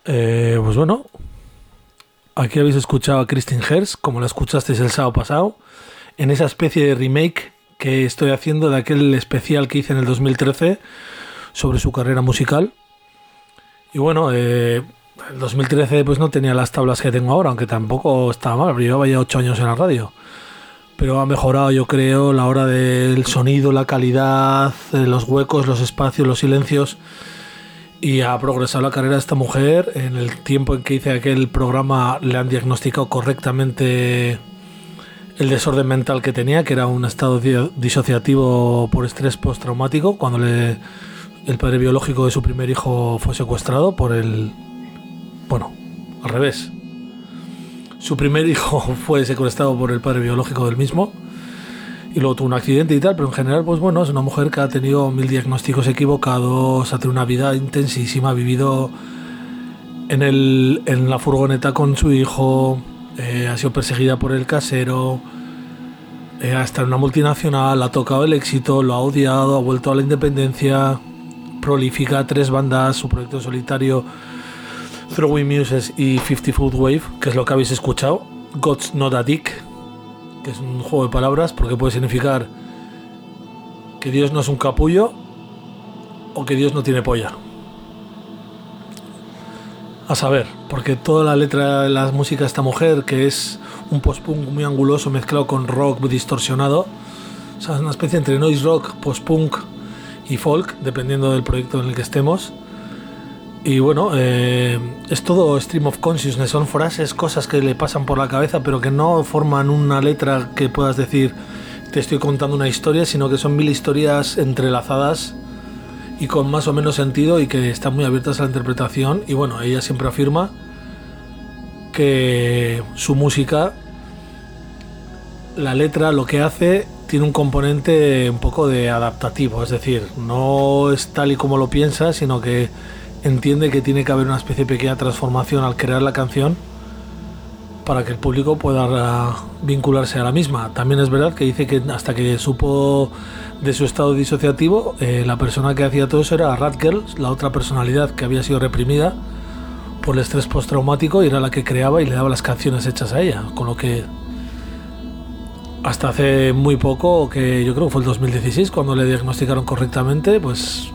Pues bueno, aquí habéis escuchado a Christine Herz, como la escuchasteis el sábado pasado, en esa especie de remake que estoy haciendo de aquel especial que hice en el 2013 sobre su carrera musical. Y bueno, el 2013 pues no tenía las tablas que tengo ahora, aunque tampoco estaba mal, porque llevaba ya 8 años en la radio. Pero ha mejorado, yo creo, la hora del sonido, la calidad, los huecos, los espacios, los silencios. Y ha progresado la carrera de esta mujer. En el tiempo en que hice aquel programa le han diagnosticado correctamente el desorden mental que tenía, que era un estado disociativo por estrés postraumático, cuando el padre biológico de su primer hijo fue secuestrado por el... Bueno, al revés. Su primer hijo fue secuestrado por el padre biológico del mismo y luego tuvo un accidente y tal, pero en general, pues bueno, es una mujer que ha tenido 1000 diagnósticos equivocados, ha tenido una vida intensísima, ha vivido en la furgoneta con su hijo, ha sido perseguida por el casero, ha estado en una multinacional, ha tocado el éxito, lo ha odiado, ha vuelto a la independencia, prolífica, 3 bandas, su proyecto solitario Throwing Muses y 50 Foot Wave, que es lo que habéis escuchado. God's Not a Dick, que es un juego de palabras porque puede significar que Dios no es un capullo o que Dios no tiene polla. A saber, porque toda la letra de la música de esta mujer, que es un post-punk muy anguloso mezclado con rock distorsionado, o sea, es una especie entre noise rock, post-punk y folk, dependiendo del proyecto en el que estemos. Y bueno, es todo stream of consciousness, son frases, cosas que le pasan por la cabeza, pero que no forman una letra que puedas decir te estoy contando una historia, sino que son 1000 historias entrelazadas y con más o menos sentido y que están muy abiertas a la interpretación. Y bueno, ella siempre afirma que su música, la letra, lo que hace, tiene un componente un poco de adaptativo, es decir, no es tal y como lo piensa, sino que entiende que tiene que haber una especie de pequeña transformación al crear la canción para que el público pueda vincularse a la misma. También es verdad que dice que hasta que supo de su estado disociativo, la persona que hacía todo eso era Rat Girl, la otra personalidad que había sido reprimida por el estrés postraumático, y era la que creaba y le daba las canciones hechas a ella, con lo que hasta hace muy poco, que yo creo que fue el 2016 cuando le diagnosticaron correctamente, pues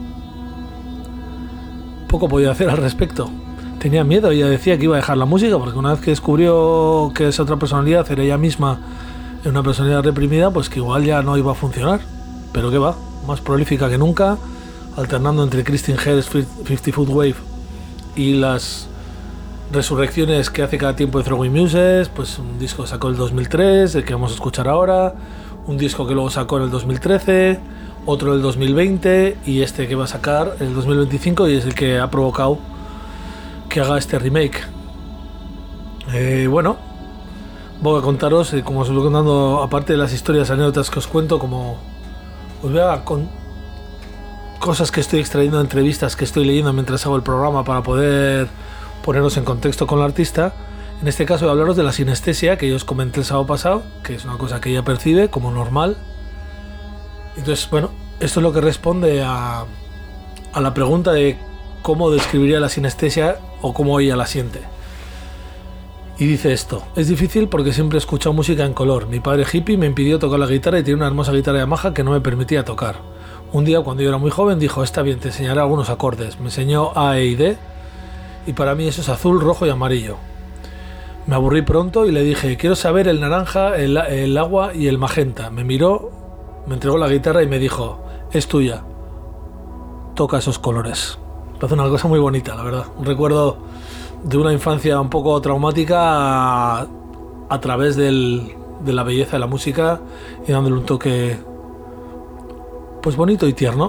poco podía hacer al respecto. Tenía miedo, ella decía que iba a dejar la música porque una vez que descubrió que esa otra personalidad era ella misma, una personalidad reprimida, pues que igual ya no iba a funcionar. Pero que va, más prolífica que nunca, alternando entre Christine Herz, 50 Foot Wave y las resurrecciones que hace cada tiempo de Throwing Muses. Pues un disco sacó el 2003, el que vamos a escuchar ahora, un disco que luego sacó en el 2013, otro del 2020 y este que va a sacar en el 2025, y es el que ha provocado que haga este remake. Bueno, voy a contaros, como os voy contando, aparte de las historias, anécdotas que os cuento, como os voy a con cosas que estoy extrayendo de entrevistas que estoy leyendo mientras hago el programa para poder poneros en contexto con la artista. En este caso voy a hablaros de la sinestesia que yo os comenté el sábado pasado, que es una cosa que ella percibe como normal. Entonces, bueno, esto es lo que responde a la pregunta de cómo describiría la sinestesia o cómo ella la siente. Y dice esto: es difícil porque siempre he escuchado música en color. Mi padre hippie me impidió tocar la guitarra y tiene una hermosa guitarra Yamaha que no me permitía tocar. Un día, cuando yo era muy joven, dijo: está bien, te enseñaré algunos acordes. Me enseñó A, E y D, y para mí eso es azul, rojo y amarillo. Me aburrí pronto y le dije: quiero saber el naranja, el agua y el magenta. Me miró, me entregó la guitarra y me dijo: es tuya, toca esos colores. Parece una cosa muy bonita, la verdad. Un recuerdo de una infancia un poco traumática a través de la belleza de la música y dándole un toque pues bonito y tierno.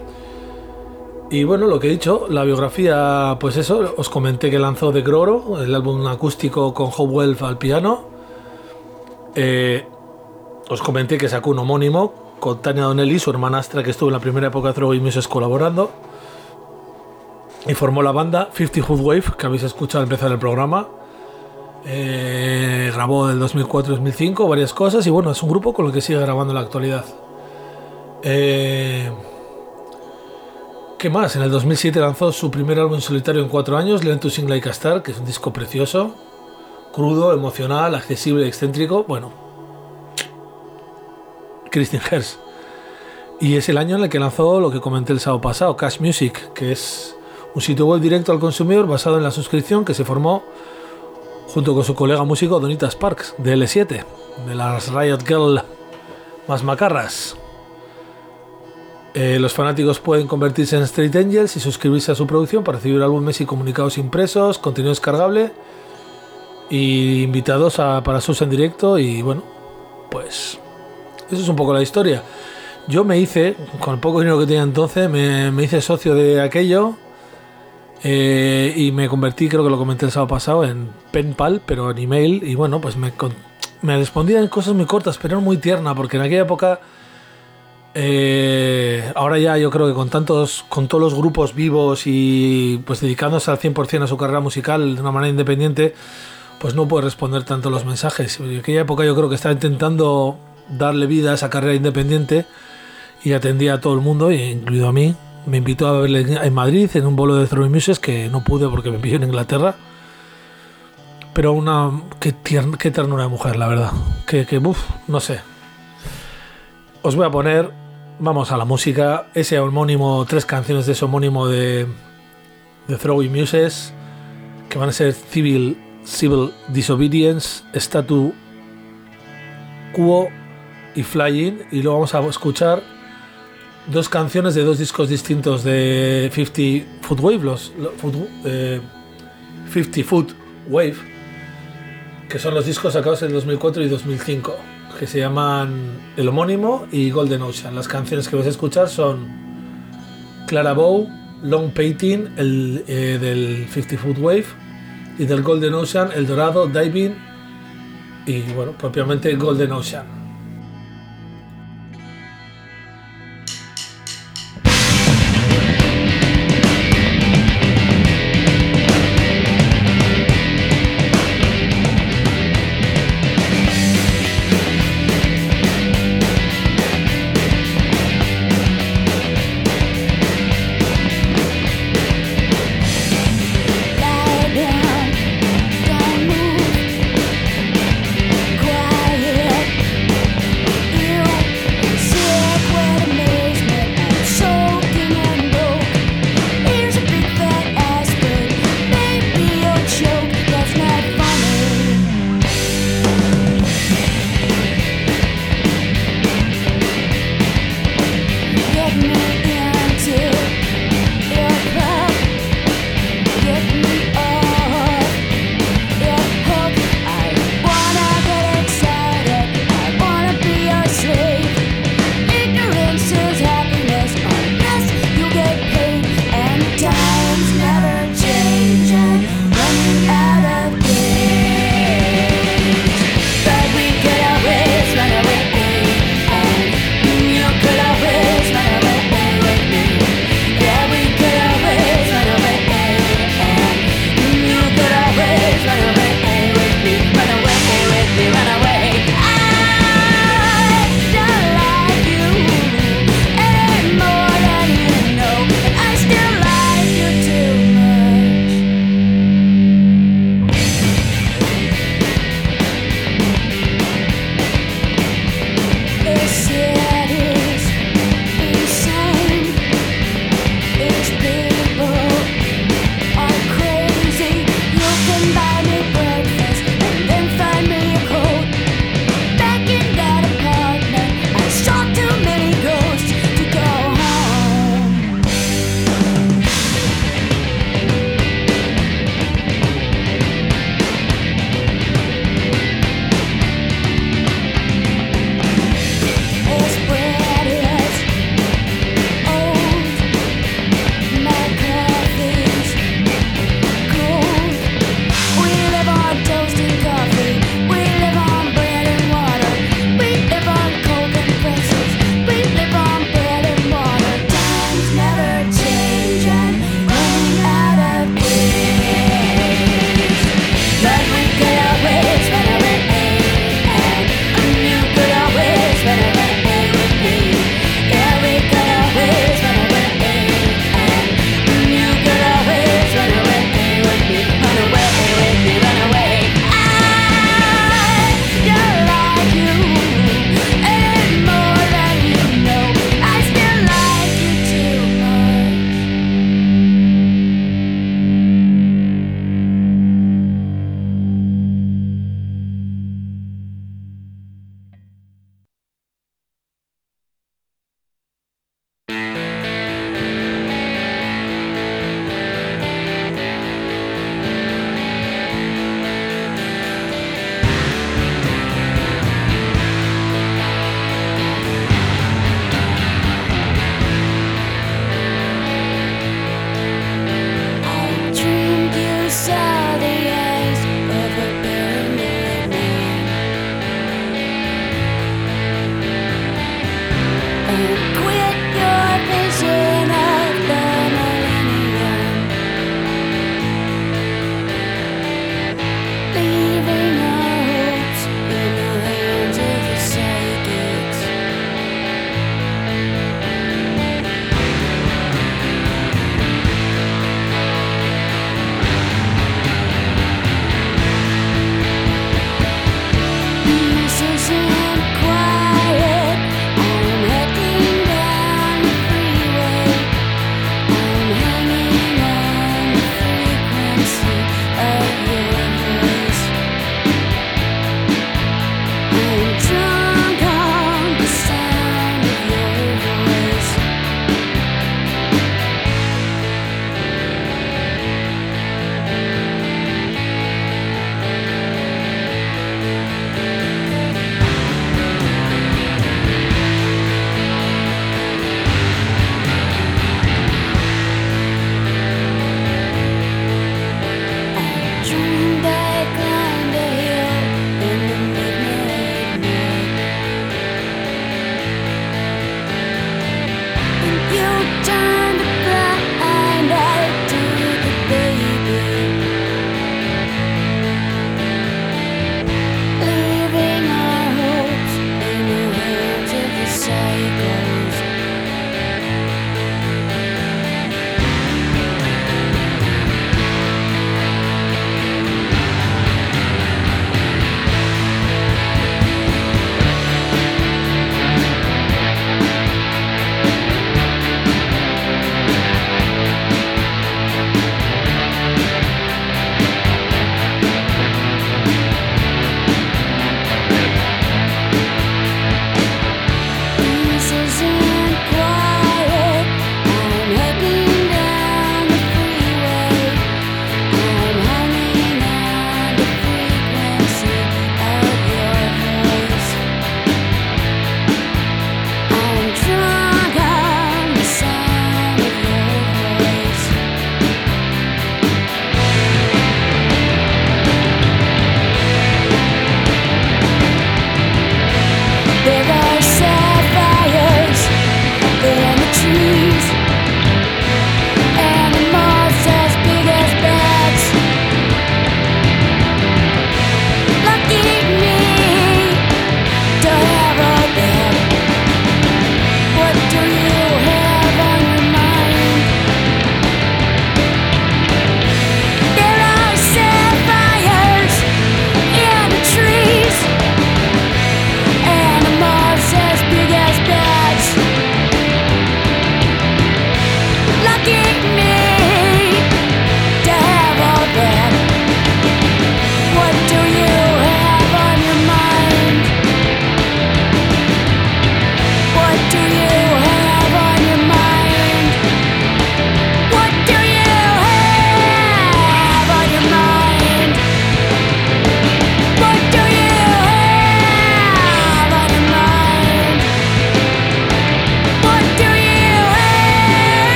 Y bueno, lo que he dicho, la biografía, pues eso, os comenté que lanzó The Groro, el álbum acústico con Hope Welf al piano. Os comenté que sacó un homónimo con Tania Donnelly, su hermanastra, que estuvo en la primera época de Throwing Muses colaborando, y formó la banda 50 Foot Wave, que habéis escuchado al empezar el programa. Grabó del 2004-2005 varias cosas, y bueno, es un grupo con el que sigue grabando en la actualidad. ¿Qué más? En el 2007 lanzó su primer álbum en solitario en 4 años, Learn to Sing Like a Star, que es un disco precioso, crudo, emocional, accesible, excéntrico. Bueno, Christian Herz. Y es el año en el que lanzó lo que comenté el sábado pasado, Cash Music, que es un sitio web directo al consumidor basado en la suscripción que se formó junto con su colega músico Donita Sparks, de L7, de las Riot Girl más macarras. Los fanáticos pueden convertirse en Street Angels y suscribirse a su producción para recibir álbumes y comunicados impresos, contenido descargable y invitados para sus en directo. Y bueno, pues eso es un poco la historia. Yo me hice, con el poco dinero que tenía entonces, me hice socio de aquello y me convertí, creo que lo comenté el sábado pasado, en PenPal, pero en email. Y bueno, pues me respondían cosas muy cortas, pero muy tierna, porque en aquella época... ahora ya yo creo que con todos los grupos vivos y pues dedicándose al 100% a su carrera musical de una manera independiente, pues no puede responder tanto los mensajes. En aquella época yo creo que estaba intentando darle vida a esa carrera independiente y atendía a todo el mundo, incluido a mí. Me invitó a verle en Madrid en un bolo de Throwing Muses, que no pude porque me pilló en Inglaterra. Pero qué ternura de mujer, la verdad. No sé. Os voy a poner, vamos a la música, ese homónimo, 3 canciones de ese homónimo de Throwing Muses, que van a ser Civil Disobedience, Statu Quo y Flying. Y luego vamos a escuchar 2 canciones de 2 discos distintos de 50 Foot Wave, 50 Foot Wave, que son los discos sacados en 2004 y 2005, que se llaman el homónimo y Golden Ocean. Las canciones que vais a escuchar son Clara Bow, Long Painting, del 50 Foot Wave, y del Golden Ocean, El Dorado, Diving, y bueno, propiamente Golden Ocean. Lie down, don't move, quiet.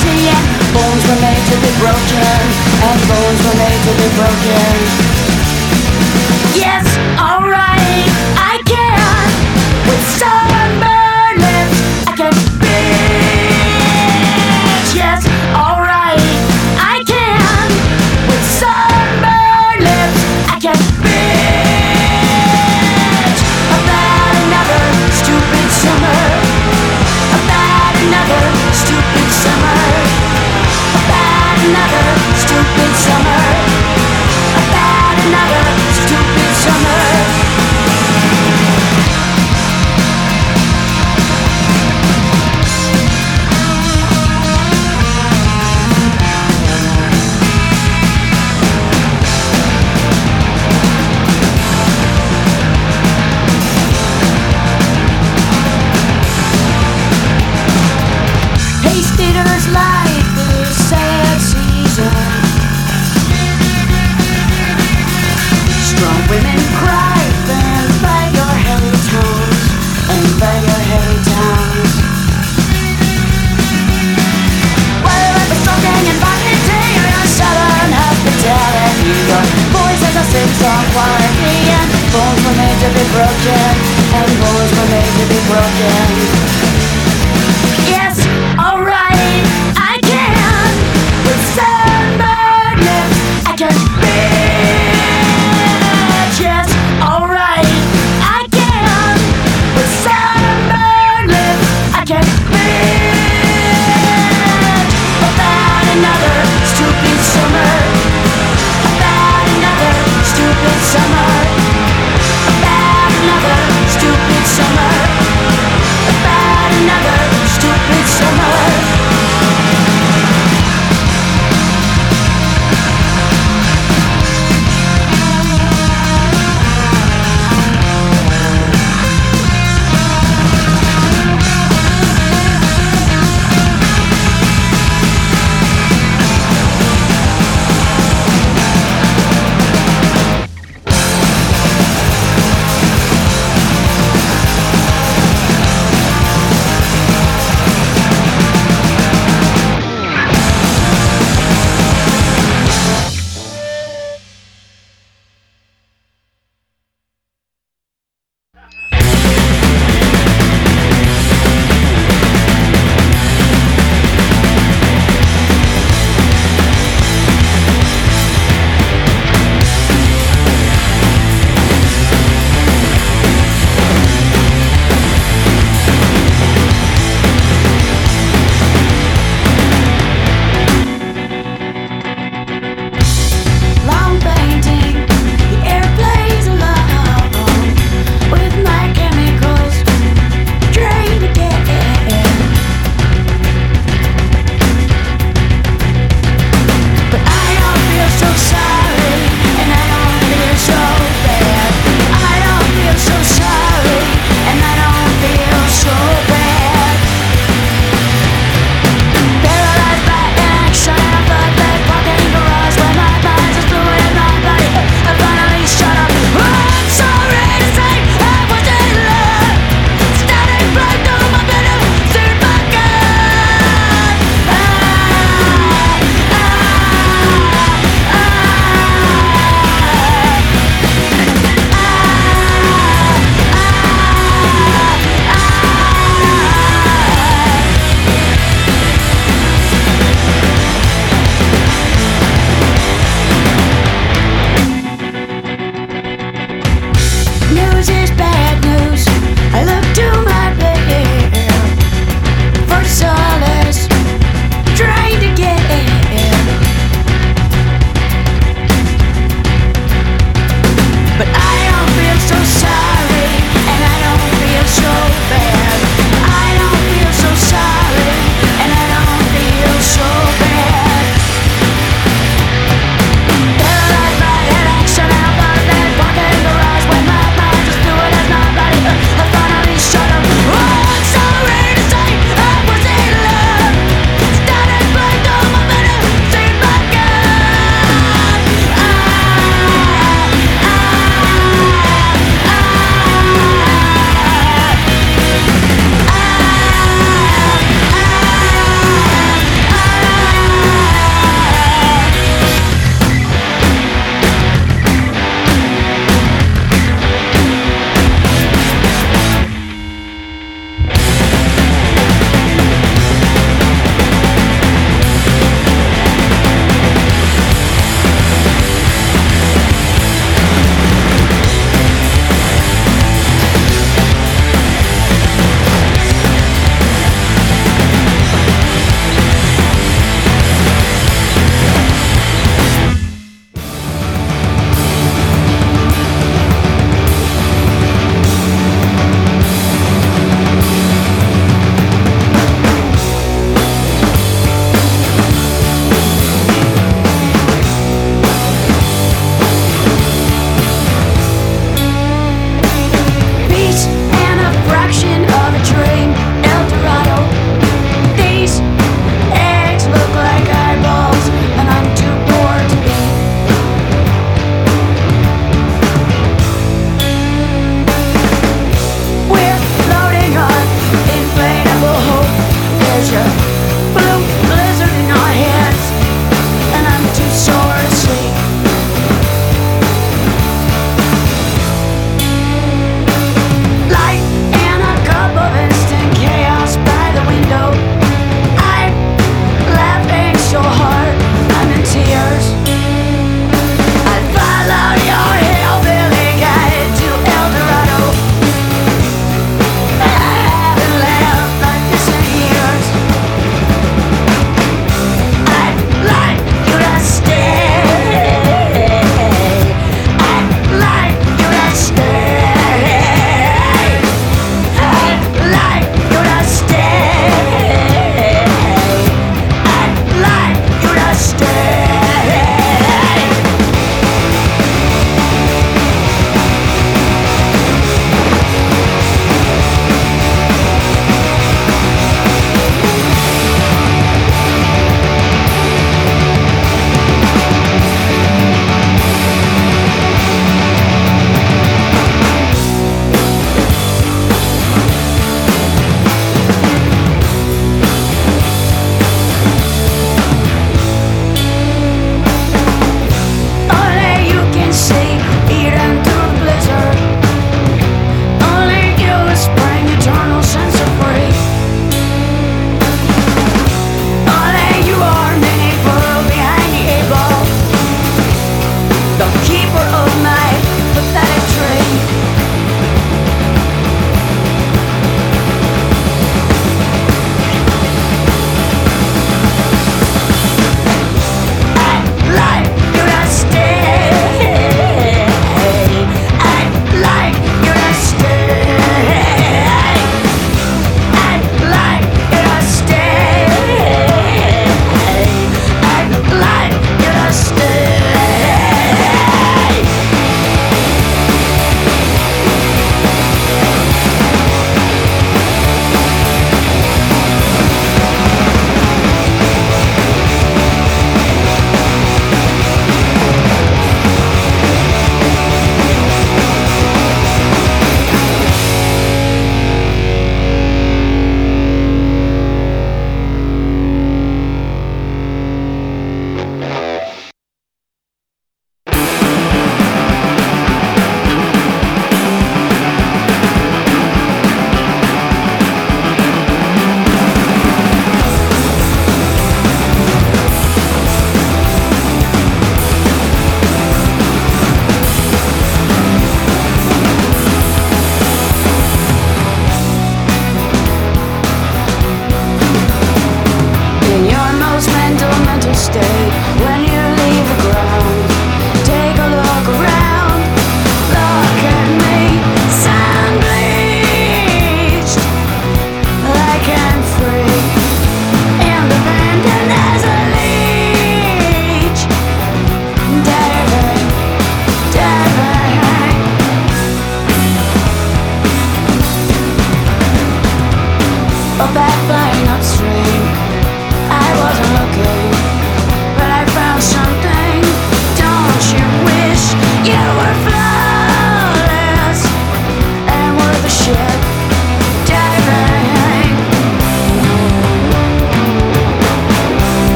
reality, and bones were made to be broken, and bones were made to be broken. Yes, alright, I can. With sunburned lips, I can bitch. Yes, alright, I can. With sunburned lips, I can bitch. About another stupid summer. About another stupid summer. About another stupid summer. About another stupid summer. Hasteater's life is sad season. Strong women cry and by your heavy towns, and by your heavy towns. While life is talking and vomiting around southern hospitality, your voice has a sing-song quality, and bones were made to be broken, and bones were made to be broken. Yes, alright, I can. With sunburned lips, I can bitch. Yes, alright, I can. With sunburned lips, I can bitch. About another stupid summer. About another stupid summer. About another stupid summer. About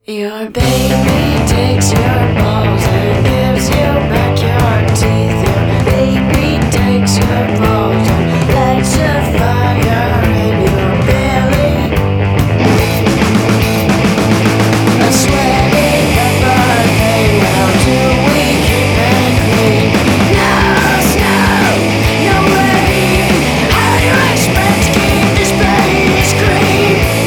Your baby takes your balls and gives you back your teeth. Your baby takes your balls and lights a fire in your belly. A sweaty pepper thing, how do we keep it clean? No snow, no rain. How do you expect to keep this place green?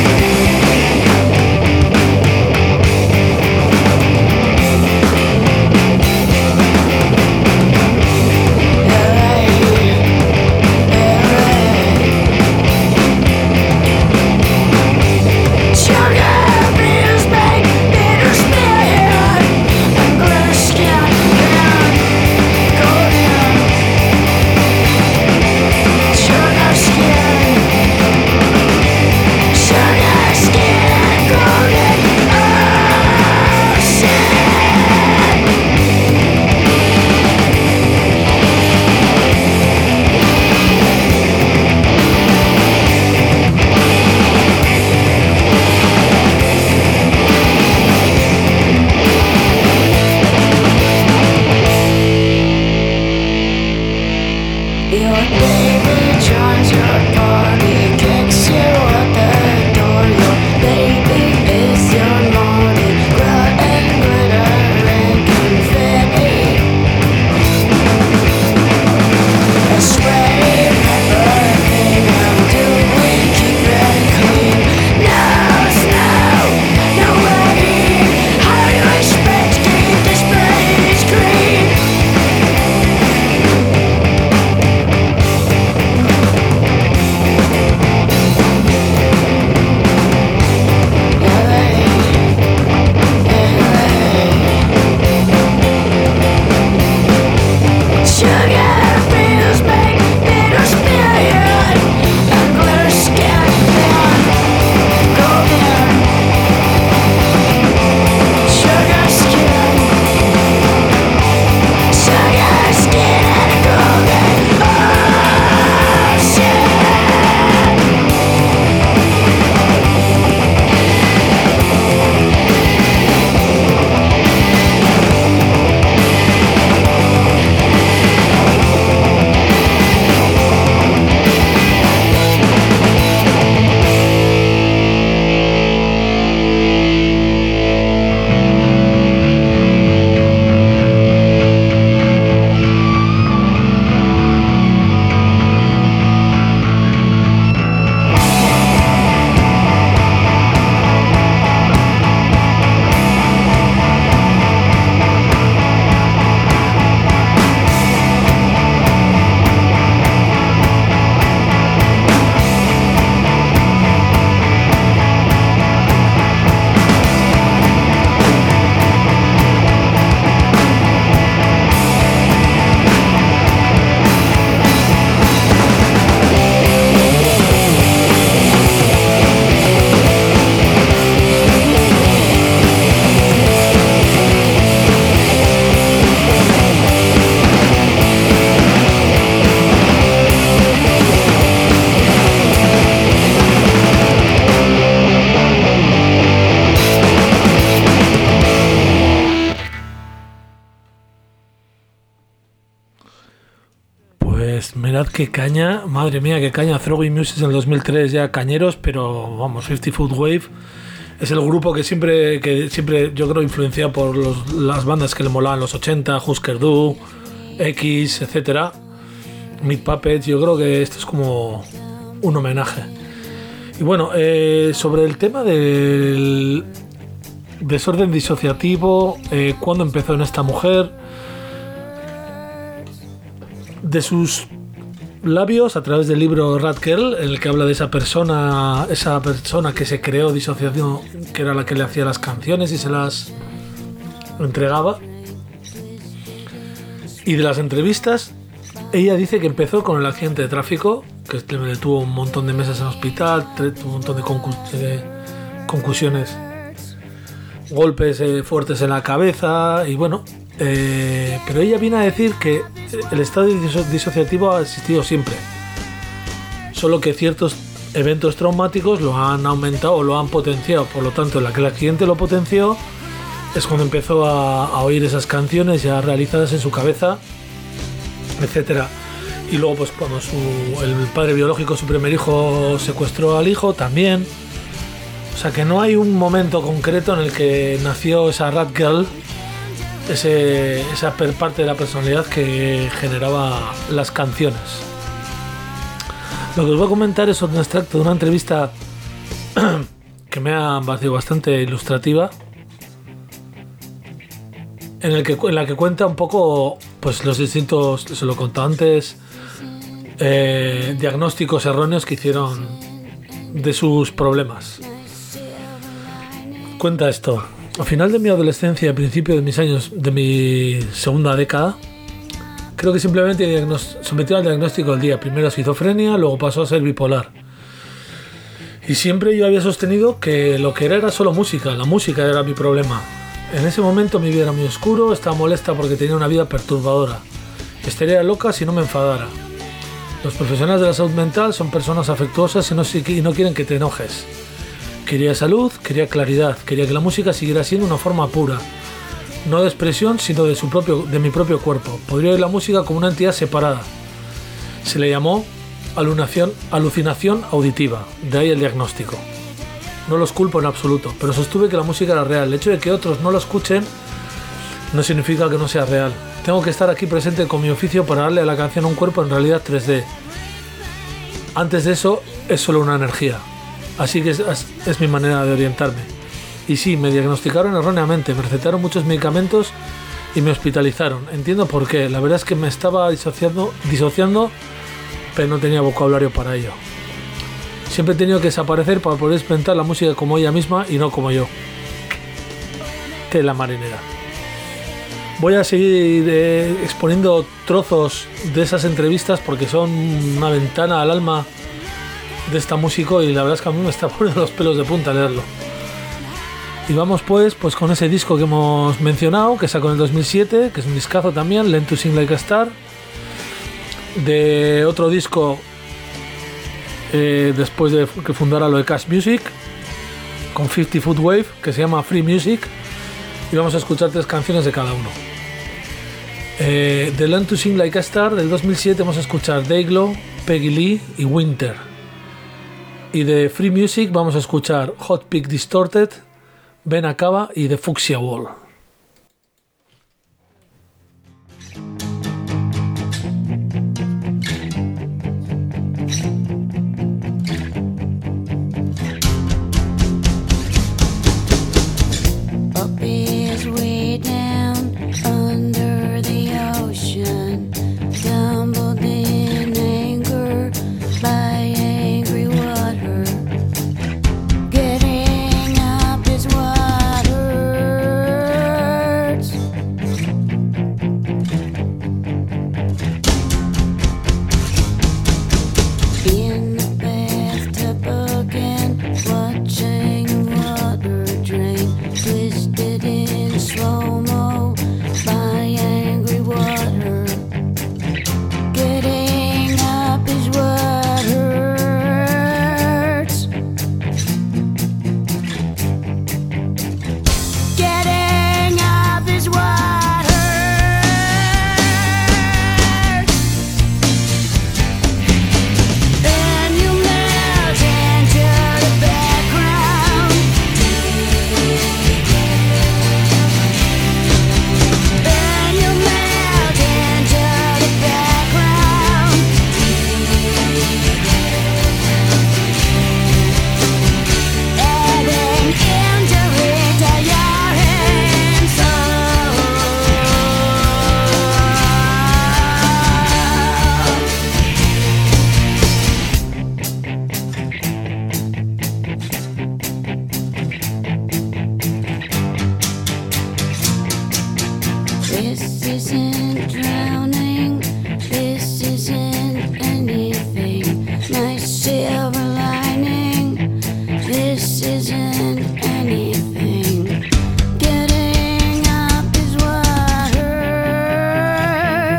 Mirad qué caña, madre mía, qué caña. Throwing Muses en el 2003 ya cañeros, pero vamos, 50 Foot Wave es el grupo que siempre yo creo influenciado por las bandas que le molaban los 80, Husker Du, X, etcétera, Meat Puppets. Yo creo que esto es como un homenaje. Y bueno, sobre el tema del desorden disociativo, ¿cuándo empezó en esta mujer? De sus labios, a través del libro Rat Girl, en el que habla de esa persona que se creó disociación, que era la que le hacía las canciones y se las entregaba. Y de las entrevistas, ella dice que empezó con el accidente de tráfico, que tuvo un montón de meses en hospital, tuvo un montón de concusiones, golpes fuertes en la cabeza, y bueno, pero ella viene a decir que el estado disociativo ha existido siempre, solo que ciertos eventos traumáticos lo han aumentado o lo han potenciado. Por lo tanto, la que el accidente lo potenció es cuando empezó a oír esas canciones ya realizadas en su cabeza, etcétera. Y luego, pues cuando el padre biológico, su primer hijo, secuestró al hijo, también. O sea que no hay un momento concreto en el que nació esa Rat Girl, esa parte de la personalidad que generaba las canciones. Lo que os voy a comentar es un extracto de una entrevista que me ha parecido bastante ilustrativa, en la que cuenta un poco pues los distintos, se lo contó antes, diagnósticos erróneos que hicieron de sus problemas. Cuenta esto: al final de mi adolescencia y al principio de mis años de mi segunda década, creo que simplemente sometió al diagnóstico del día. Primero esquizofrenia, luego pasó a ser bipolar. Y siempre yo había sostenido que lo que era solo música, la música era mi problema. En ese momento mi vida era muy oscuro, estaba molesta porque tenía una vida perturbadora. Estaría loca si no me enfadara. Los profesionales de la salud mental son personas afectuosas y no quieren que te enojes. Quería salud, quería claridad, quería que la música siguiera siendo una forma pura, no de expresión, sino de mi propio cuerpo. Podría oír la música como una entidad separada. Se le llamó alucinación auditiva, de ahí el diagnóstico. No los culpo en absoluto, pero sostuve que la música era real. El hecho de que otros no lo escuchen no significa que no sea real. Tengo que estar aquí presente con mi oficio para darle a la canción un cuerpo en realidad 3D. Antes de eso, es solo una energía. Así que es mi manera de orientarme. Y sí, me diagnosticaron erróneamente, me recetaron muchos medicamentos y me hospitalizaron. Entiendo por qué. La verdad es que me estaba disociando, pero no tenía vocabulario para ello. Siempre he tenido que desaparecer para poder experimentar la música como ella misma y no como yo. Tela marinera. Voy a seguir exponiendo trozos de esas entrevistas porque son una ventana al alma de esta músico y la verdad es que a mí me está poniendo los pelos de punta leerlo. Y vamos pues con ese disco que hemos mencionado, que sacó en el 2007, que es un discazo también, Learn to Sing Like a Star. De otro disco después de que fundara lo de Cash Music, con 50 Foot Wave, que se llama Free Music, y vamos a escuchar 3 canciones de cada uno. De Learn to Sing Like a Star del 2007 vamos a escuchar Dayglow, Peggy Lee y Winter. Y de Free Music vamos a escuchar Hot Pink Distorted, Ben Acaba y The Fuchsia Wall.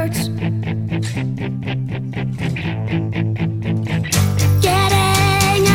Getting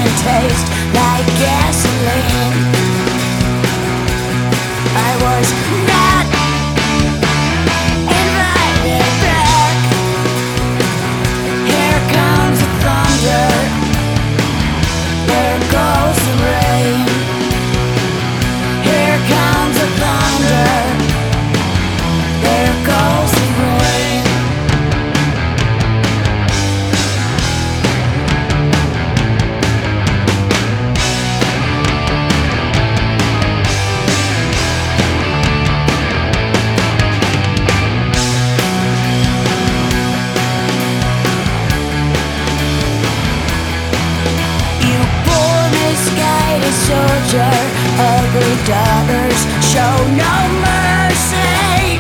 taste like gasoline. I was not invited back. Here comes the thunder, there goes the rain. Here comes the thunder, there goes the rain. You poor misguided soldier, ugly daughters show no mercy.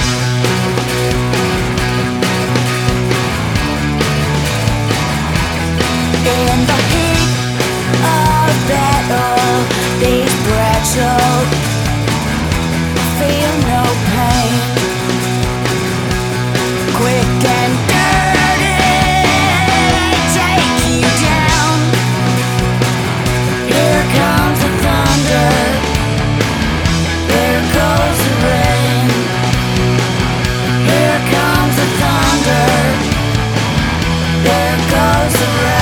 In the heat of battle, these brats all feel no pain. Quick and dirty, take you down. Here comes the thunder, there goes the rain. Here comes the thunder, there goes the rain.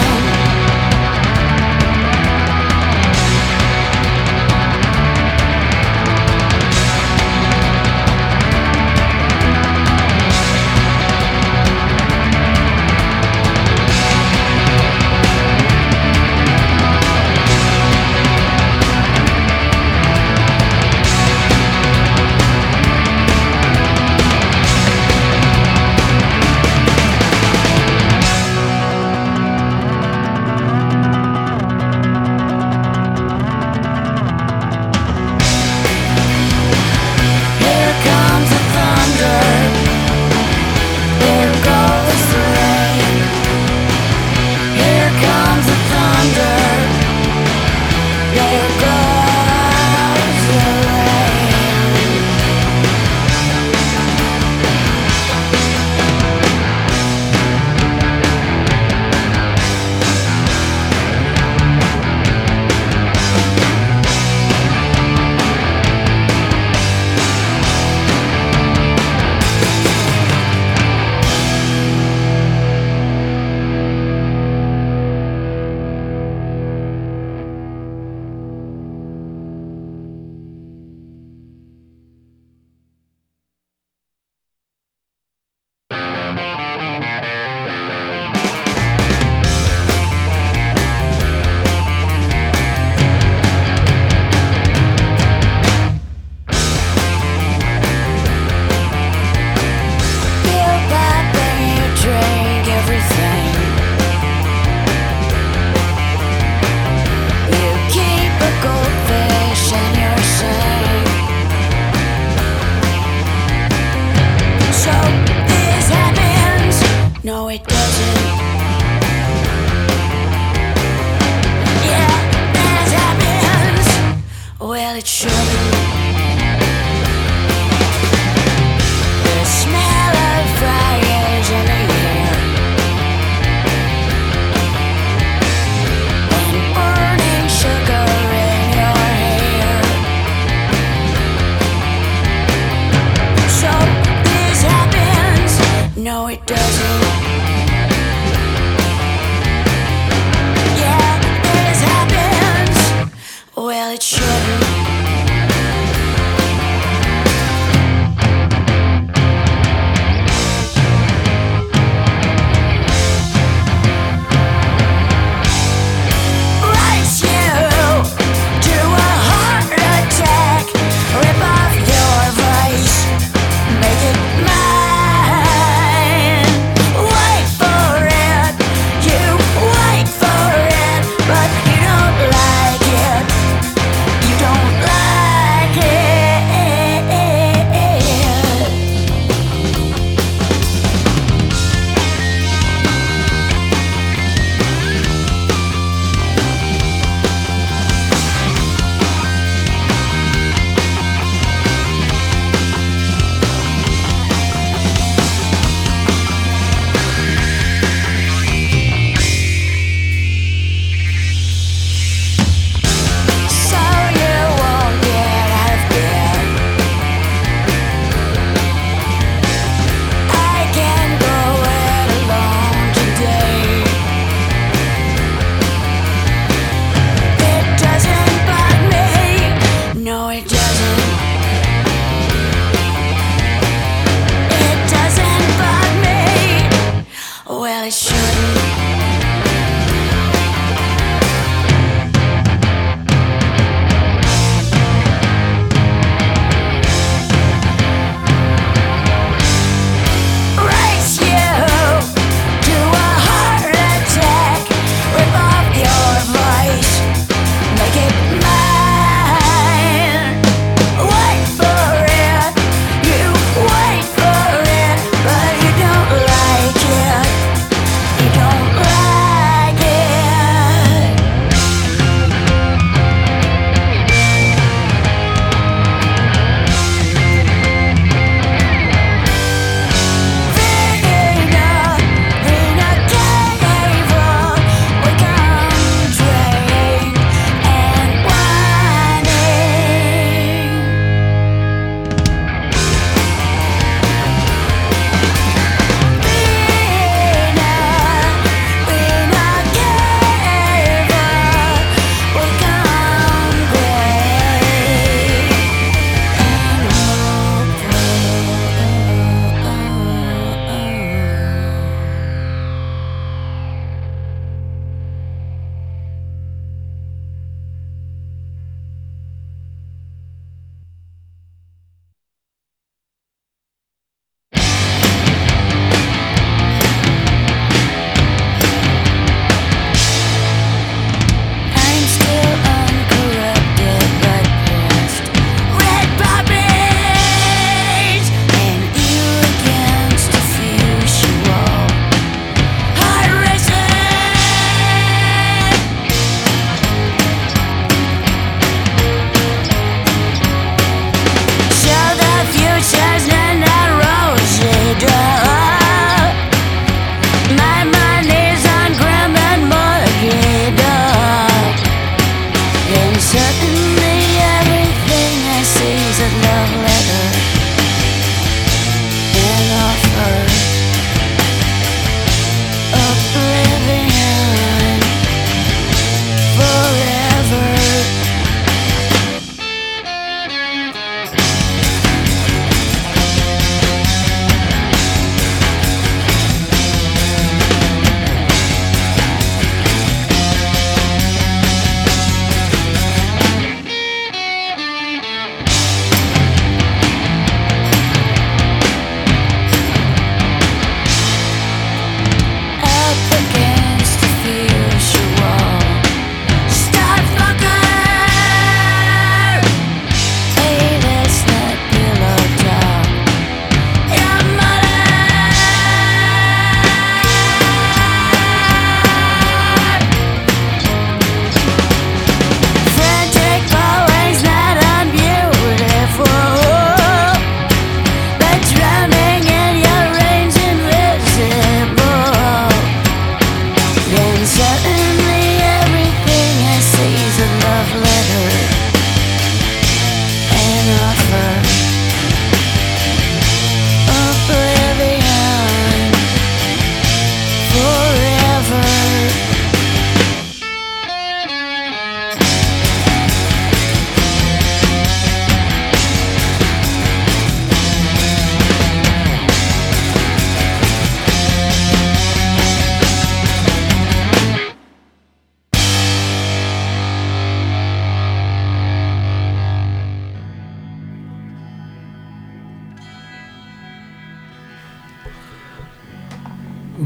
Here comes the thunder, there goes the rain. Here comes the thunder, there goes the rain. You pop and you drink everything. You keep a goldfish in your sink. So this happens. No, it doesn't. Yeah, this happens. Well, it shouldn't. The smell of fires in the air and burning sugar in your hair. So this happens. No, it doesn't. Yeah, this happens. Well, it shouldn't. Race you to a heart attack, rip off your voice, make it mine.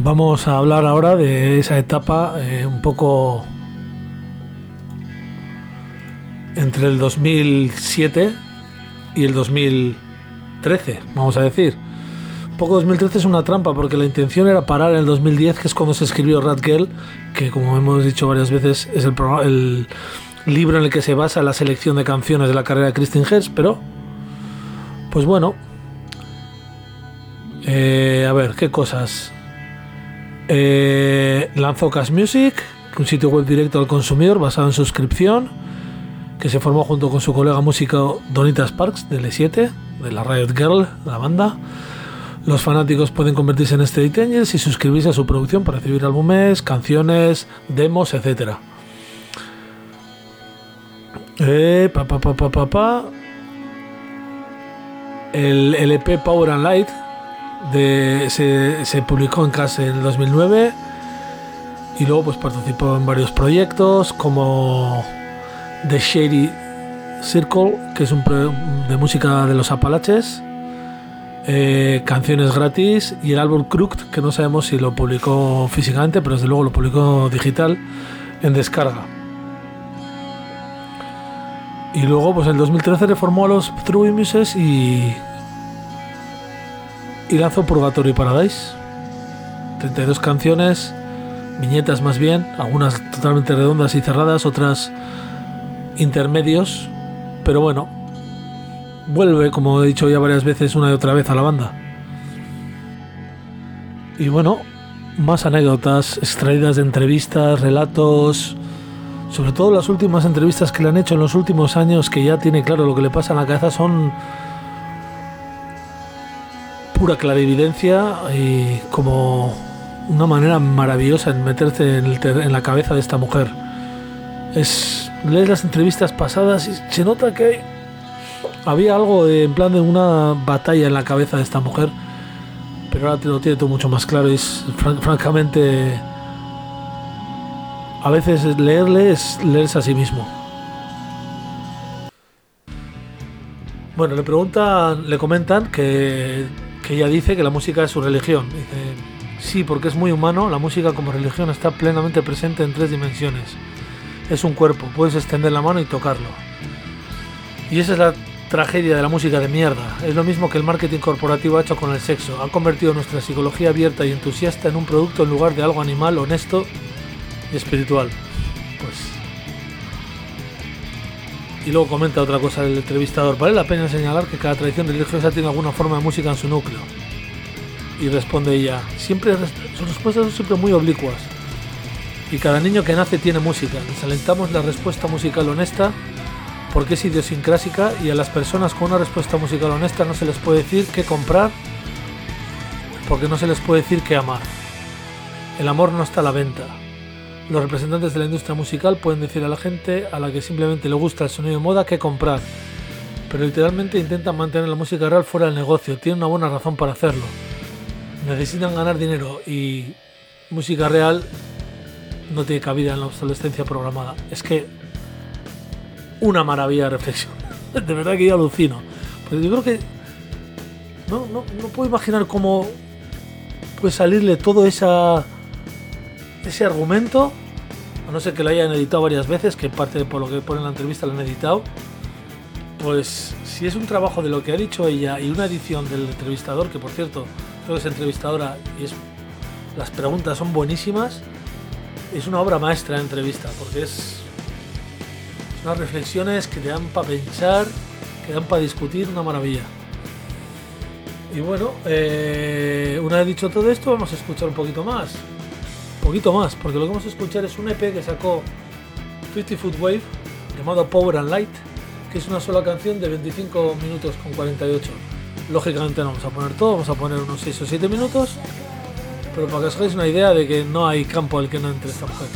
Vamos a hablar ahora de esa etapa un poco entre el 2007 y el 2013, vamos a decir. Un poco 2013 es una trampa porque la intención era parar en el 2010, que es cuando se escribió Rat Girl, que como hemos dicho varias veces es el libro en el que se basa la selección de canciones de la carrera de Christine Hertz, pero pues bueno, a ver, ¿qué cosas? Lanzó Cash Music, un sitio web directo al consumidor basado en suscripción, que se formó junto con su colega músico Donita Sparks de L7, de la Riot Girl, la banda. Los fanáticos pueden convertirse en Street Angels y suscribirse a su producción para recibir álbumes, canciones, demos, etc. El LP Power and Light se publicó en Cash en el 2009 y luego pues participó en varios proyectos como The Shady Circle, que es un de música de los Apalaches, canciones gratis, y el álbum Crooked, que no sabemos si lo publicó físicamente, pero desde luego lo publicó digital en descarga. Y luego pues en el 2013 reformó a los True Muses y lanzó Purgatory Paradise, 32 canciones, viñetas más bien, algunas totalmente redondas y cerradas, otras intermedios, pero bueno, vuelve, como he dicho ya varias veces, una y otra vez a la banda. Y bueno, más anécdotas extraídas de entrevistas, relatos, sobre todo las últimas entrevistas que le han hecho en los últimos años, que ya tiene claro lo que le pasa en la cabeza, son pura clarividencia y como una manera maravillosa en meterse en la cabeza de esta mujer. Lees las entrevistas pasadas y se nota que había algo en plan de una batalla en la cabeza de esta mujer, pero ahora lo tiene todo mucho más claro y francamente a veces leerle es leerse a sí mismo. Bueno, le comentan que ella dice que la música es su religión. Dice, sí, porque es muy humano, la música como religión está plenamente presente en 3 dimensiones. Es un cuerpo, puedes extender la mano y tocarlo. Y esa es la tragedia de la música de mierda. Es lo mismo que el marketing corporativo ha hecho con el sexo. Ha convertido nuestra psicología abierta y entusiasta en un producto en lugar de algo animal, honesto y espiritual. Pues... Y luego comenta otra cosa el entrevistador. Vale la pena señalar que cada tradición religiosa tiene alguna forma de música en su núcleo. Y responde ella, sus respuestas son siempre muy oblicuas. Y cada niño que nace tiene música. Les alentamos la respuesta musical honesta porque es idiosincrásica, y a las personas con una respuesta musical honesta no se les puede decir qué comprar, porque no se les puede decir qué amar. El amor no está a la venta. Los representantes de la industria musical pueden decir a la gente a la que simplemente le gusta el sonido de moda qué comprar, pero literalmente intentan mantener la música real fuera del negocio. Tienen una buena razón para hacerlo. Necesitan ganar dinero y música real no tiene cabida en la obsolescencia programada. Es que una maravilla de reflexión. De verdad que yo alucino. Pues yo creo que no puedo imaginar cómo puede salirle todo ese argumento, a no ser que lo hayan editado varias veces, que parte por lo que pone en la entrevista lo han editado. Pues si es un trabajo de lo que ha dicho ella y una edición del entrevistador, que por cierto creo que es entrevistadora y las preguntas son buenísimas, es una obra maestra de entrevista, porque es unas reflexiones que te dan para pensar, que dan para discutir, una maravilla. Y bueno, una vez dicho todo esto, vamos a escuchar un poquito más, porque lo que vamos a escuchar es un EP que sacó 50 Foot Wave llamado Power and Light, que es una sola canción de 25 minutos con 48. Lógicamente no vamos a poner todo, vamos a poner unos 6 o 7 minutos, pero para que os hagáis una idea de que no hay campo al que no entre esta mujer.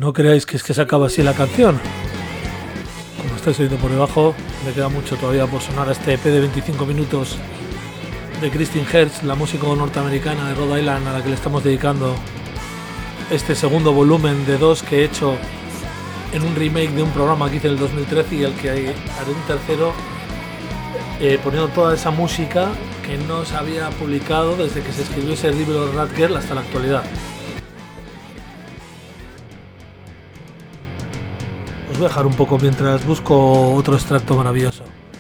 No creáis que es que se acaba así la canción. Como estáis oyendo por debajo, le queda mucho todavía por sonar a este EP de 25 minutos de Christine Hertz, la música norteamericana de Rhode Island, a la que le estamos dedicando este segundo volumen de 2 que he hecho en un remake de un programa que hice en el 2013 y el que haré un tercero poniendo toda esa música que no se había publicado desde que se escribió ese libro Rat Girl hasta la actualidad. Os voy a dejar un poco mientras busco otro extracto maravilloso.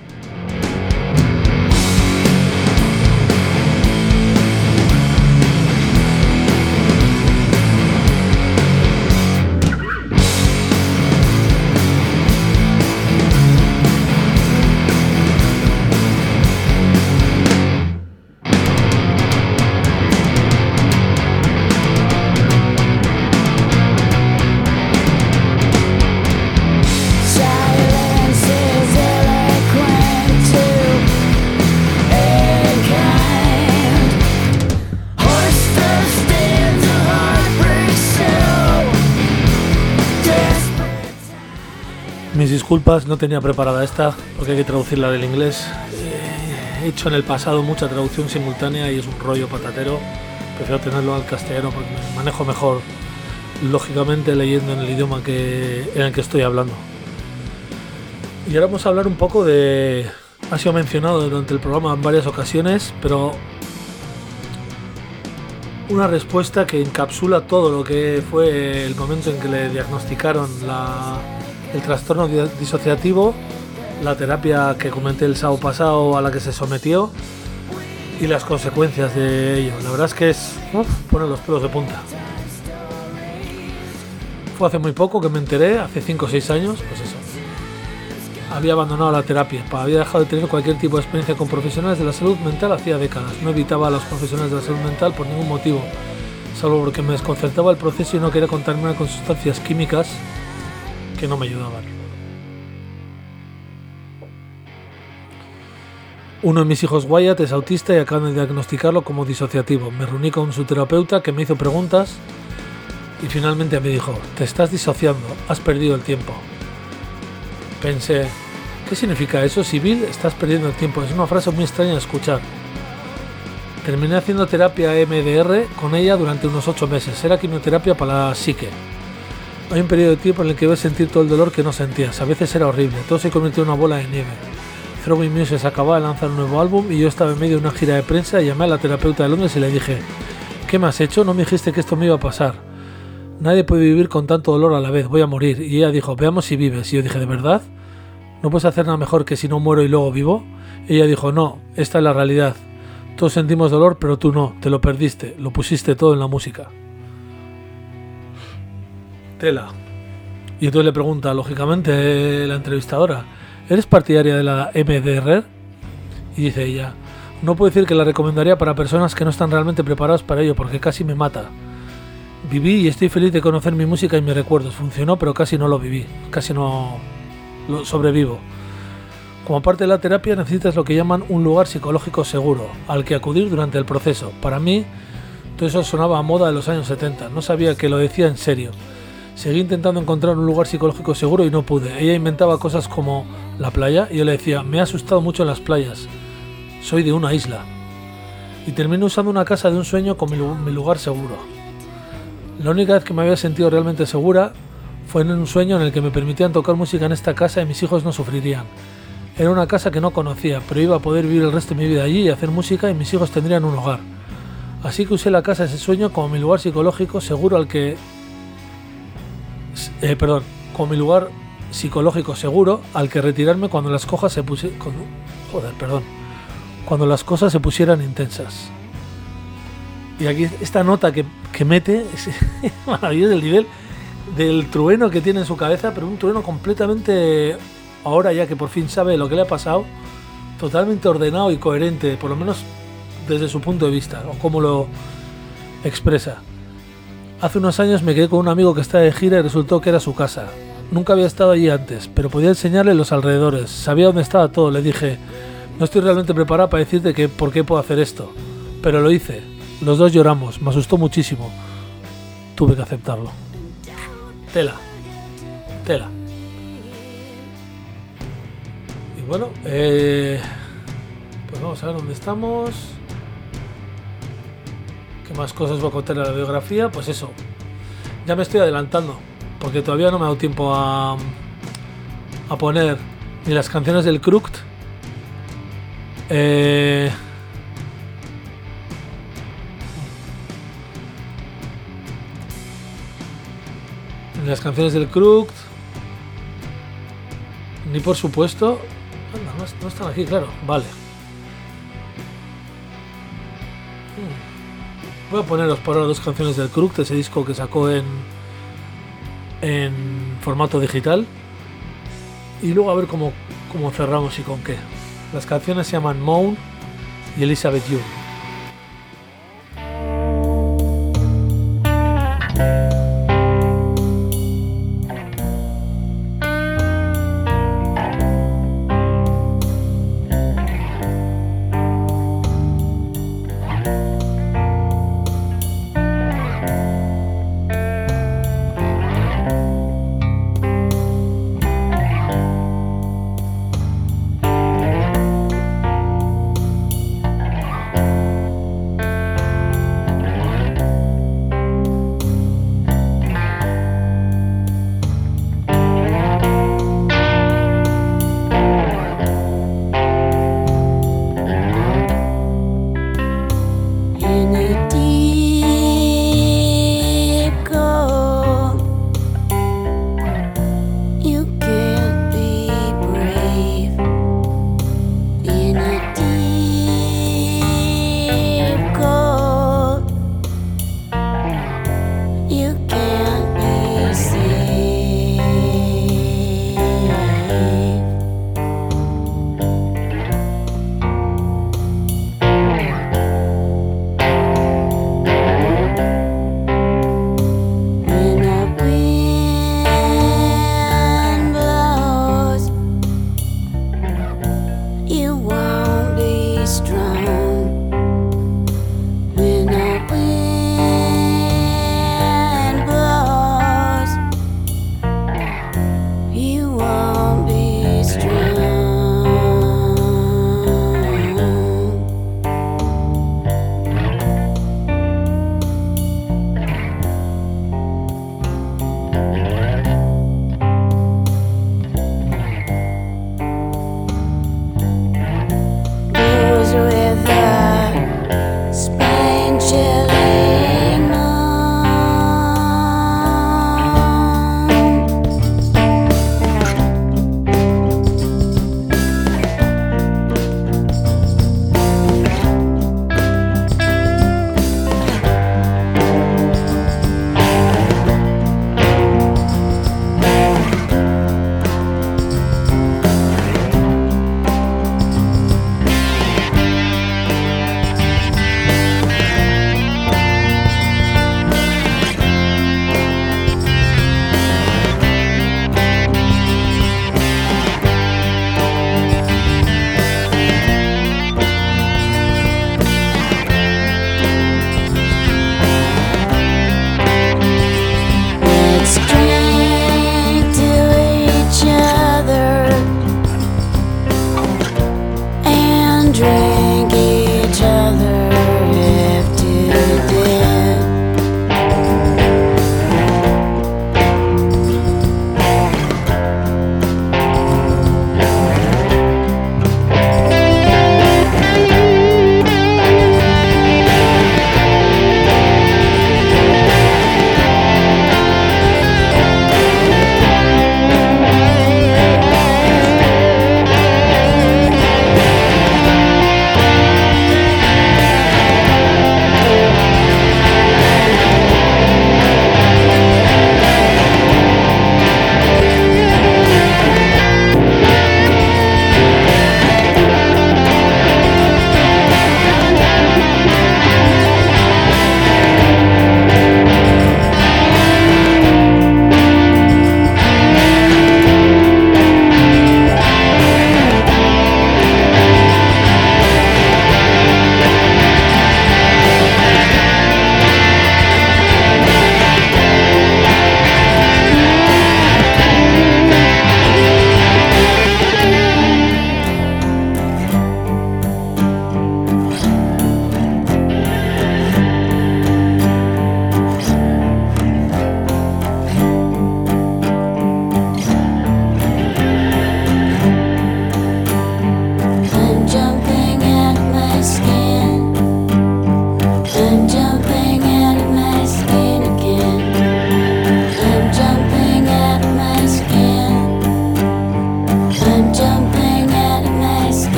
Mis disculpas, no tenía preparada esta porque hay que traducirla del inglés. He hecho en el pasado mucha traducción simultánea y es un rollo patatero. Prefiero tenerlo al castellano porque me manejo mejor, lógicamente, leyendo en el idioma en el que estoy hablando. Y ahora vamos a hablar un poco de... Ha sido mencionado durante el programa en varias ocasiones, pero una respuesta que encapsula todo lo que fue el momento en que le diagnosticaron el trastorno disociativo, la terapia que comenté el sábado pasado a la que se sometió y las consecuencias de ello. La verdad es que pone los pelos de punta. Fue hace muy poco que me enteré, hace 5 o 6 años, pues eso. Había abandonado la terapia, había dejado de tener cualquier tipo de experiencia con profesionales de la salud mental hacía décadas. No evitaba a los profesionales de la salud mental por ningún motivo, salvo porque me desconcertaba el proceso y no quería contaminar con sustancias químicas que no me ayudaban. Uno de mis hijos, Wyatt, es autista y acaban de diagnosticarlo como disociativo. Me reuní con su terapeuta que me hizo preguntas y finalmente me dijo: te estás disociando, has perdido el tiempo. Pensé, ¿qué significa eso? Civil, estás perdiendo el tiempo. Es una frase muy extraña de escuchar. Terminé haciendo terapia MDR con ella durante unos 8 meses. Era quimioterapia para la psique. Hay un periodo de tiempo en el que debes sentir todo el dolor que no sentías. A veces era horrible. Todo se convirtió en una bola de nieve. Throwing Muse acababa de lanzar un nuevo álbum y yo estaba en medio de una gira de prensa y llamé a la terapeuta de Londres y le dije: ¿qué me has hecho? No me dijiste que esto me iba a pasar. Nadie puede vivir con tanto dolor a la vez. Voy a morir. Y ella dijo: veamos si vives. Y yo dije: ¿de verdad? ¿No puedes hacer nada mejor que si no muero y luego vivo? Y ella dijo: no, esta es la realidad. Todos sentimos dolor, pero tú no. Te lo perdiste. Lo pusiste todo en la música. Tela. Y entonces le pregunta, lógicamente, la entrevistadora: ¿eres partidaria de la MDR? Y dice ella: no puedo decir que la recomendaría para personas que no están realmente preparadas para ello, porque casi me mata. Viví y estoy feliz de conocer mi música y mis recuerdos. Funcionó, pero casi no lo viví. Casi no lo sobrevivo. Como parte de la terapia necesitas lo que llaman un lugar psicológico seguro, al que acudir durante el proceso. Para mí, todo eso sonaba a moda de los años 70. No sabía que lo decía en serio. Seguí intentando encontrar un lugar psicológico seguro y no pude. Ella inventaba cosas como la playa y yo le decía: me ha asustado mucho en las playas. Soy de una isla. Y terminé usando una casa de un sueño como mi lugar seguro. La única vez que me había sentido realmente segura fue en un sueño en el que me permitían tocar música en esta casa y mis hijos no sufrirían. Era una casa que no conocía, pero iba a poder vivir el resto de mi vida allí y hacer música y mis hijos tendrían un hogar. Así que usé la casa de ese sueño como mi lugar psicológico seguro como mi lugar psicológico seguro al que retirarme cuando las cosas se pusieran intensas. Y aquí esta nota que mete es maravilloso, el nivel del trueno que tiene en su cabeza, pero un trueno completamente, ahora ya que por fin sabe lo que le ha pasado, totalmente ordenado y coherente, por lo menos desde su punto de vista, o cómo lo expresa. Hace unos años me quedé con un amigo que estaba de gira y resultó que era su casa. Nunca había estado allí antes, pero podía enseñarle los alrededores, sabía dónde estaba todo. Le dije: no estoy realmente preparado para decirte por qué puedo hacer esto, pero lo hice. Los dos lloramos, me asustó muchísimo. Tuve que aceptarlo. Tela. Y bueno, pues vamos a ver dónde estamos. ¿Qué más cosas voy a contar en la biografía? Pues eso, ya me estoy adelantando, porque todavía no me ha dado tiempo a poner ni las canciones del Krukt, ni las canciones del Krukt, ni por supuesto... No están aquí, claro, vale. Voy a poneros por ahora 2 canciones del Krukt, ese disco que sacó en formato digital. Y luego a ver cómo cerramos y con qué. Las canciones se llaman Moan y Elizabeth Young.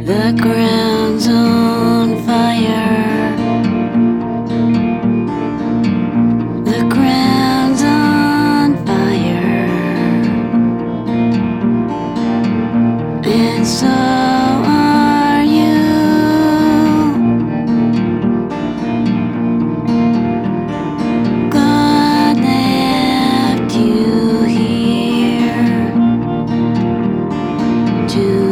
The ground's on fire. The ground's on fire. And so are you. God left you here to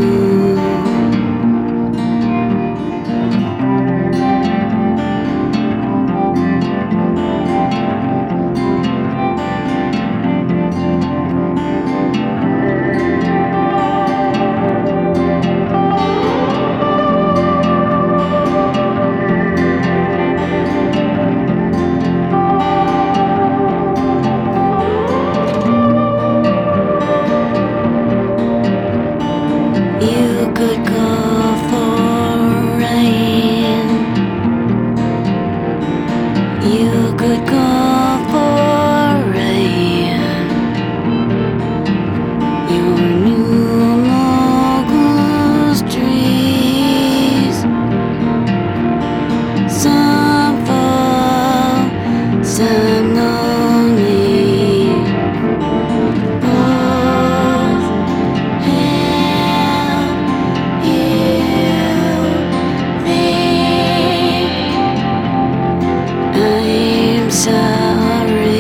you could go for rain. You could go for rain. Your new locust trees. Some fall, some lonely. Both have you think I'm sorry.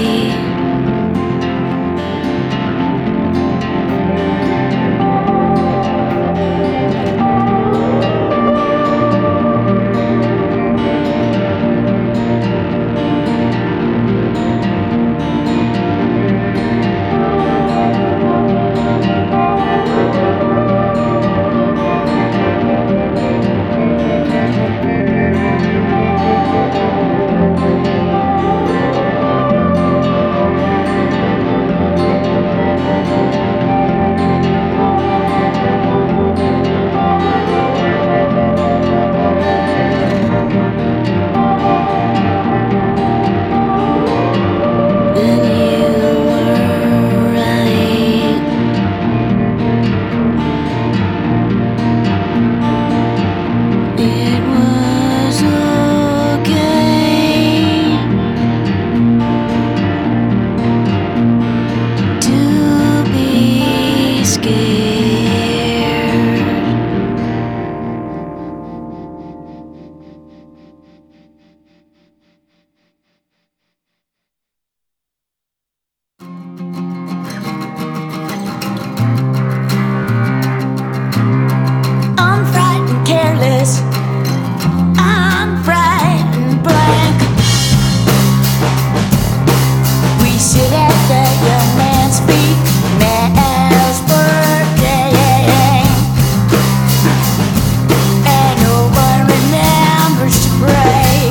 And you were right. It was okay to be scared. I'm frightened, careless. I'm frightened, blank. We sit at the young man's feet, man's birthday, and no one remembers to pray.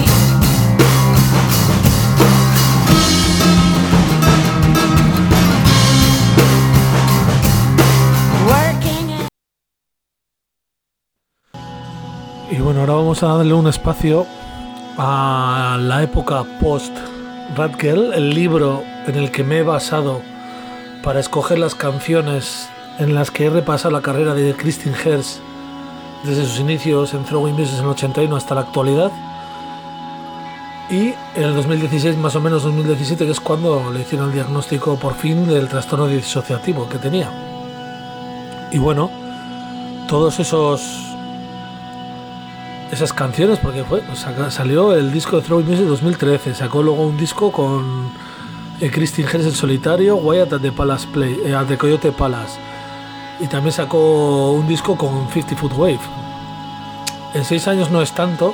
Working in Y bueno, ahora vamos a darle un espacio a la época post-Rat Girl, el libro en el que me he basado para escoger las canciones en las que he repasado la carrera de Christine Herz desde sus inicios en Throwing Music en el 81 hasta la actualidad. Y en el 2016, más o menos 2017, que es cuando le hicieron el diagnóstico por fin del trastorno disociativo que tenía. Y bueno, todos esas canciones, porque salió el disco de Throwing Music en 2013, sacó luego un disco con Christine Herz en solitario, Wyatt at the Coyote Palace, y también sacó un disco con 50 Foot Wave. En 6 años no es tanto,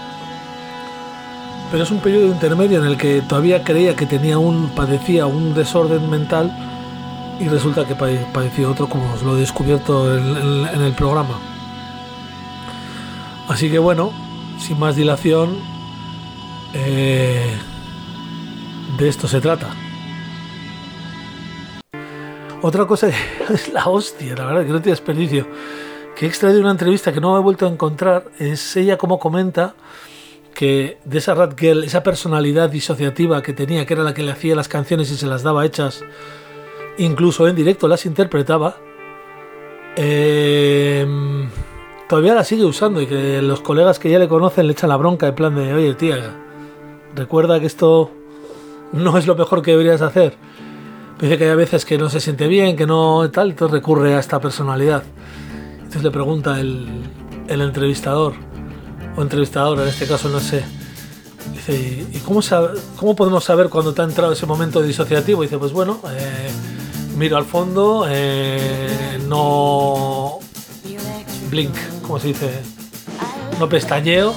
pero es un periodo intermedio en el que todavía creía que padecía un desorden mental, y resulta que padecía otro, como os lo he descubierto en el programa. Así que bueno, sin más dilación, de esto se trata. Otra cosa es la hostia, la verdad que no tiene desperdicio, que he extraído una entrevista que no me he vuelto a encontrar, es ella como comenta que de esa Rat Girl, esa personalidad disociativa que tenía, que era la que le hacía las canciones y se las daba hechas, incluso en directo las interpretaba, todavía la sigue usando y que los colegas que ya le conocen le echan la bronca en plan de, oye tía, recuerda que esto no es lo mejor que deberías hacer. Dice que hay veces que no se siente bien, que no tal, entonces recurre a esta personalidad. Entonces le pregunta el entrevistador, o entrevistadora en este caso, no sé. Dice, ¿y cómo podemos saber cuando te ha entrado ese momento disociativo? Dice, pues bueno, miro al fondo, no blink, ¿cómo se dice? No pestañeo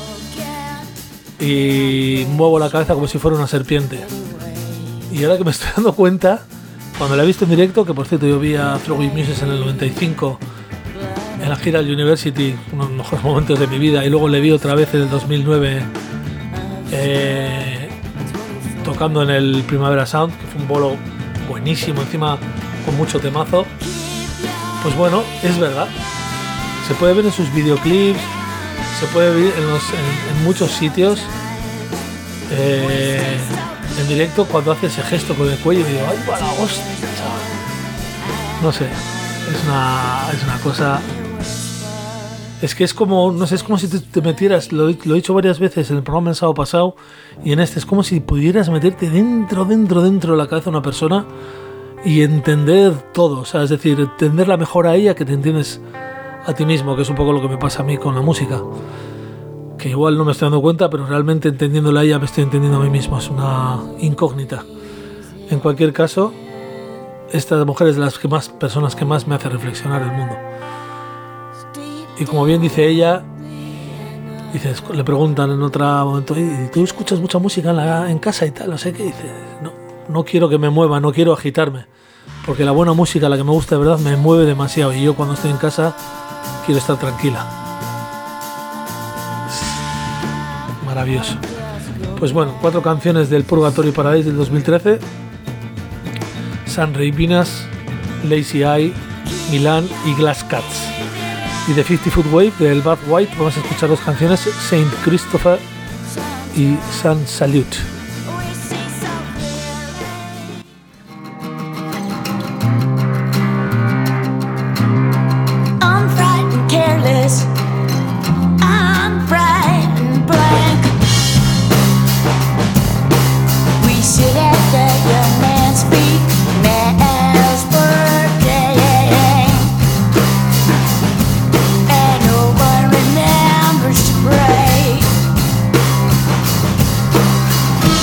y muevo la cabeza como si fuera una serpiente. Y ahora que me estoy dando cuenta, cuando la he visto en directo, que por cierto yo vi a Throwing Muses en el 95 en la gira del University, uno de los mejores momentos de mi vida, y luego le vi otra vez en el 2009 tocando en el Primavera Sound, que fue un bolo buenísimo, encima con mucho temazo. Pues bueno, es verdad, se puede ver en sus videoclips, se puede ver en muchos sitios en directo cuando hace ese gesto con el cuello y digo, ¡ay, para la hostia! No sé, es una cosa... Es que es como, no sé, es como si te metieras, lo he dicho varias veces en el programa del sábado pasado y en este, es como si pudieras meterte dentro de la cabeza de una persona y entender todo, o sea, es decir, entenderla mejor a ella que te entiendes a ti mismo, que es un poco lo que me pasa a mí con la música. Que igual no me estoy dando cuenta, pero realmente entendiéndola a ella me estoy entendiendo a mí mismo, es una incógnita. En cualquier caso, esta mujer es de las personas que más me hace reflexionar el mundo. Y como bien dice ella, le preguntan en otro momento, ¿y tú escuchas mucha música en casa y tal? No sé qué. Dice, no quiero que me mueva, no quiero agitarme, porque la buena música, la que me gusta de verdad, me mueve demasiado y yo cuando estoy en casa quiero estar tranquila. Maravilloso. Pues bueno, 4 canciones del Purgatory Paradise del 2013: Sunray Venus, Lazy Eye, Milan y Glass Cats. Y de 50 Foot Wave del Bad White vamos a escuchar 2 canciones, Saint Christopher y Sun Salute. I'm frightened, careless. I'm bright and blank. We sit at the young man's feet, man's birthday, and no one remembers to pray.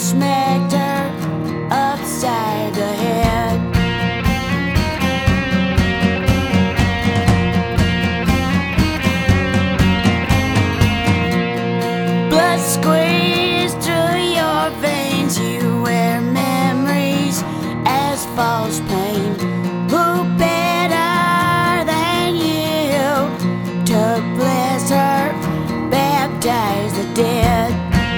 smacked her upside the head. Blood squeezed through your veins. You wear memories as false pain. Who better than you to bless her, baptize the dead?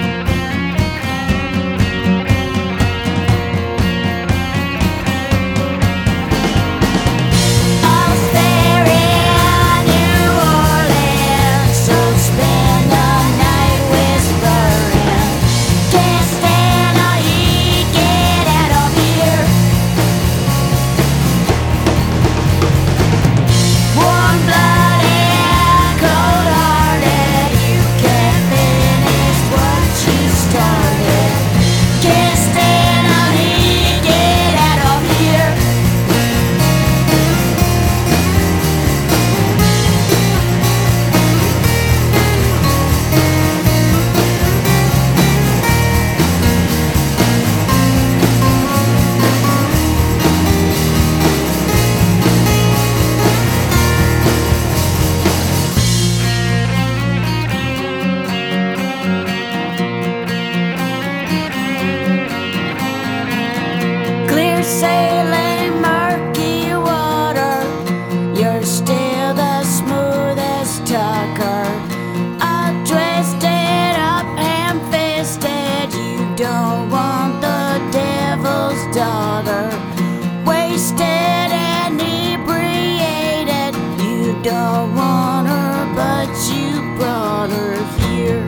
Sailing murky water, you're still the smoothest talker. All twisted up, ham-fisted, you don't want the devil's daughter. Wasted and inebriated, you don't want her, but you brought her here.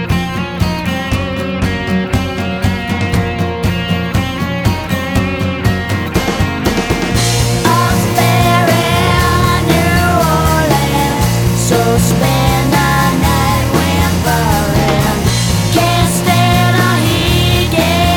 Spend the night when burning. Can't stand a heat, get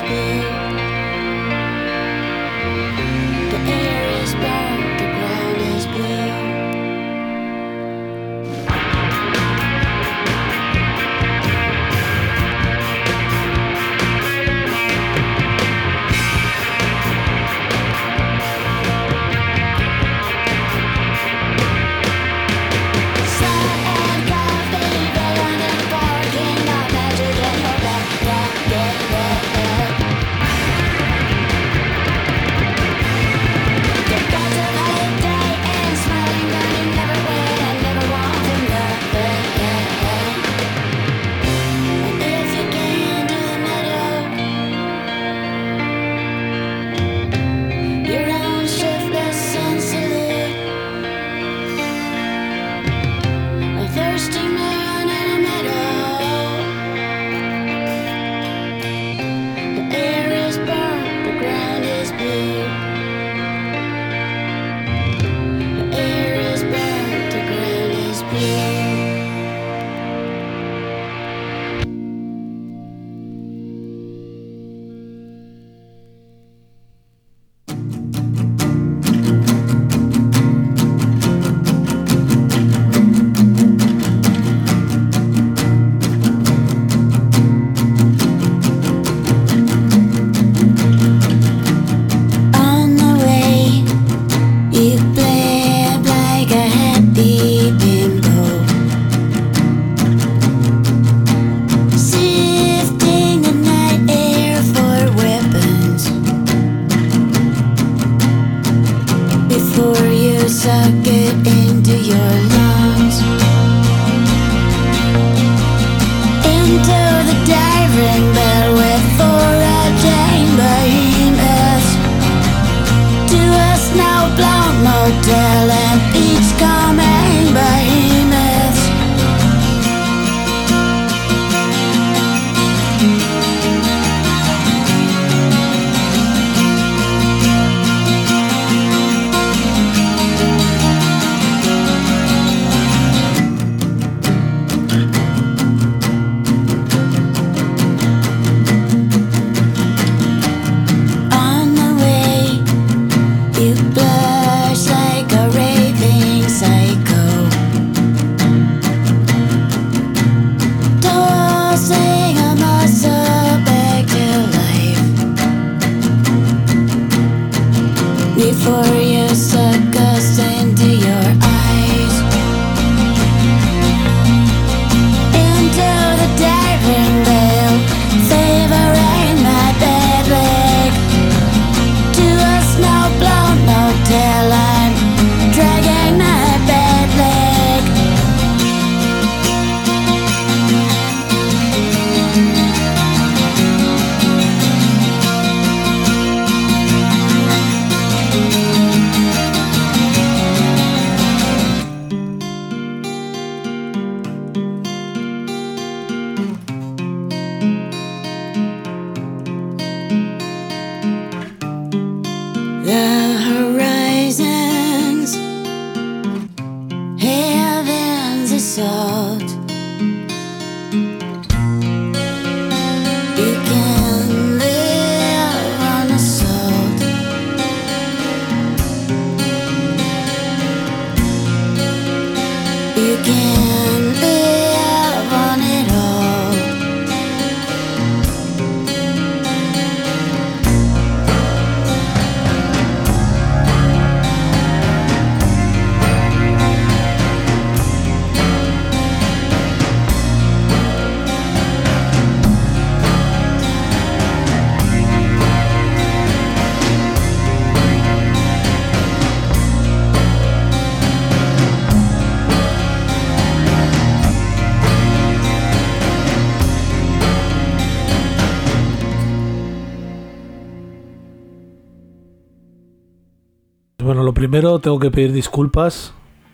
Bueno, lo primero tengo que pedir disculpas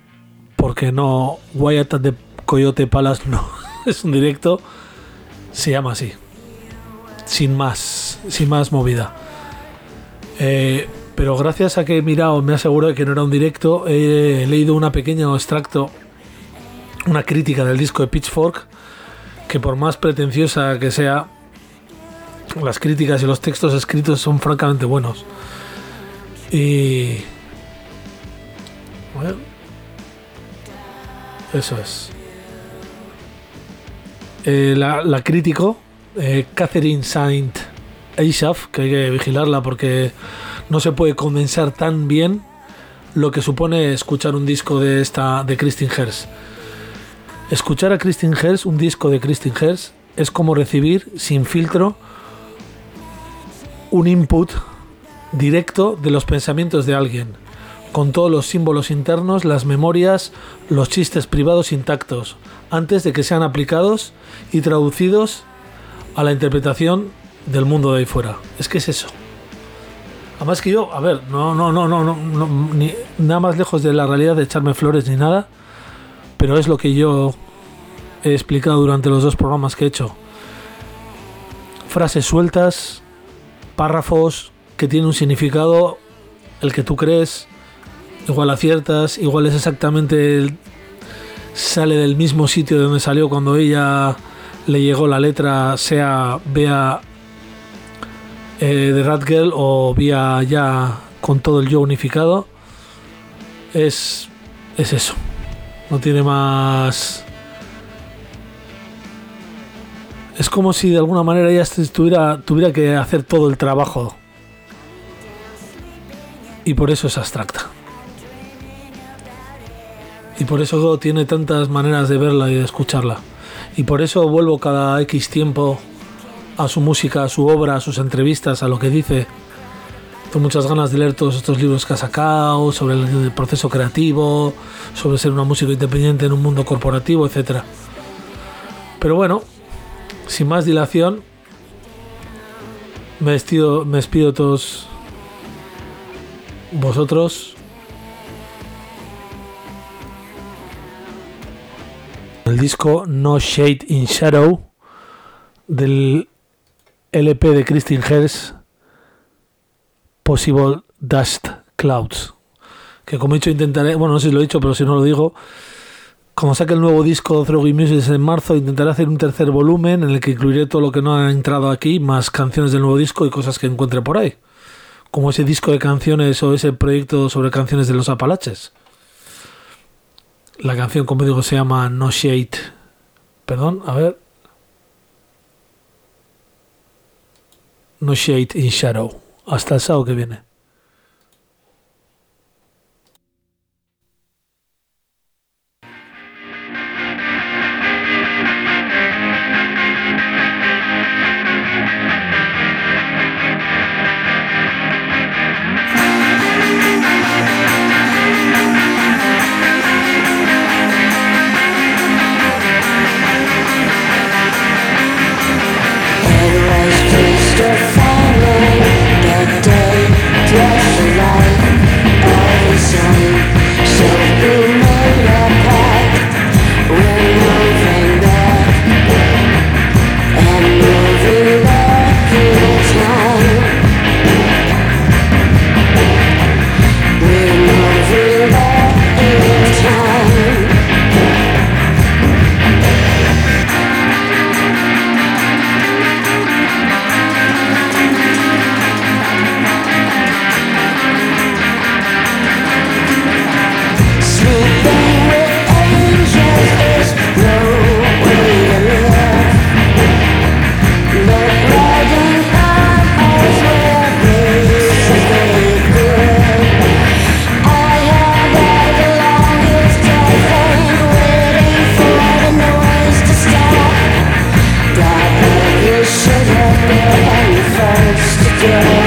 porque no, Wyatt and the Coyote Palace no es un directo, se llama así, sin más movida. Pero gracias a que he mirado, me aseguro de que no era un directo, he leído una pequeña extracto, una crítica del disco de Pitchfork, que por más pretenciosa que sea, las críticas y los textos escritos son francamente buenos. Y bueno, eso es. La crítico, Catherine Saint-Asaph, que hay que vigilarla porque no se puede condensar tan bien lo que supone escuchar un disco de Christine Herz. Escuchar a Christine Herz, un disco de Christine Herz, es como recibir sin filtro un input directo de los pensamientos de alguien, con todos los símbolos internos, las memorias, los chistes privados intactos, antes de que sean aplicados y traducidos a la interpretación del mundo de ahí fuera. Es que es eso. Además que yo, a ver, no ni nada más lejos de la realidad de echarme flores ni nada, pero es lo que yo he explicado durante los 2 programas que he hecho. Frases sueltas, párrafos que tienen un significado, el que tú crees, igual aciertas, igual es exactamente sale del mismo sitio de donde salió cuando ella le llegó la letra, sea vía de Rat Girl o vía ya con todo el yo unificado. Es eso, no tiene más. Es como si de alguna manera ella tuviera que hacer todo el trabajo, y por eso es abstracta. Y por eso tiene tantas maneras de verla y de escucharla. Y por eso vuelvo cada X tiempo a su música, a su obra, a sus entrevistas, a lo que dice. Tengo muchas ganas de leer todos estos libros que ha sacado sobre el proceso creativo, sobre ser una música independiente en un mundo corporativo, etc. Pero bueno, sin más dilación, me despido de todos vosotros. El disco No Shade in Shadow del LP de Christine Herz, Possible Dust Clouds, que como he dicho intentaré, bueno, no sé si lo he dicho, pero si no lo digo, cuando saque el nuevo disco Throwing Music en marzo, intentaré hacer un 3er volumen en el que incluiré todo lo que no ha entrado aquí, más canciones del nuevo disco y cosas que encuentre por ahí, como ese disco de canciones o ese proyecto sobre canciones de los Apalaches. La canción, como digo, se llama No Shade. Perdón, a ver. No Shade in Shadow. Hasta el sábado que viene. Should have been first to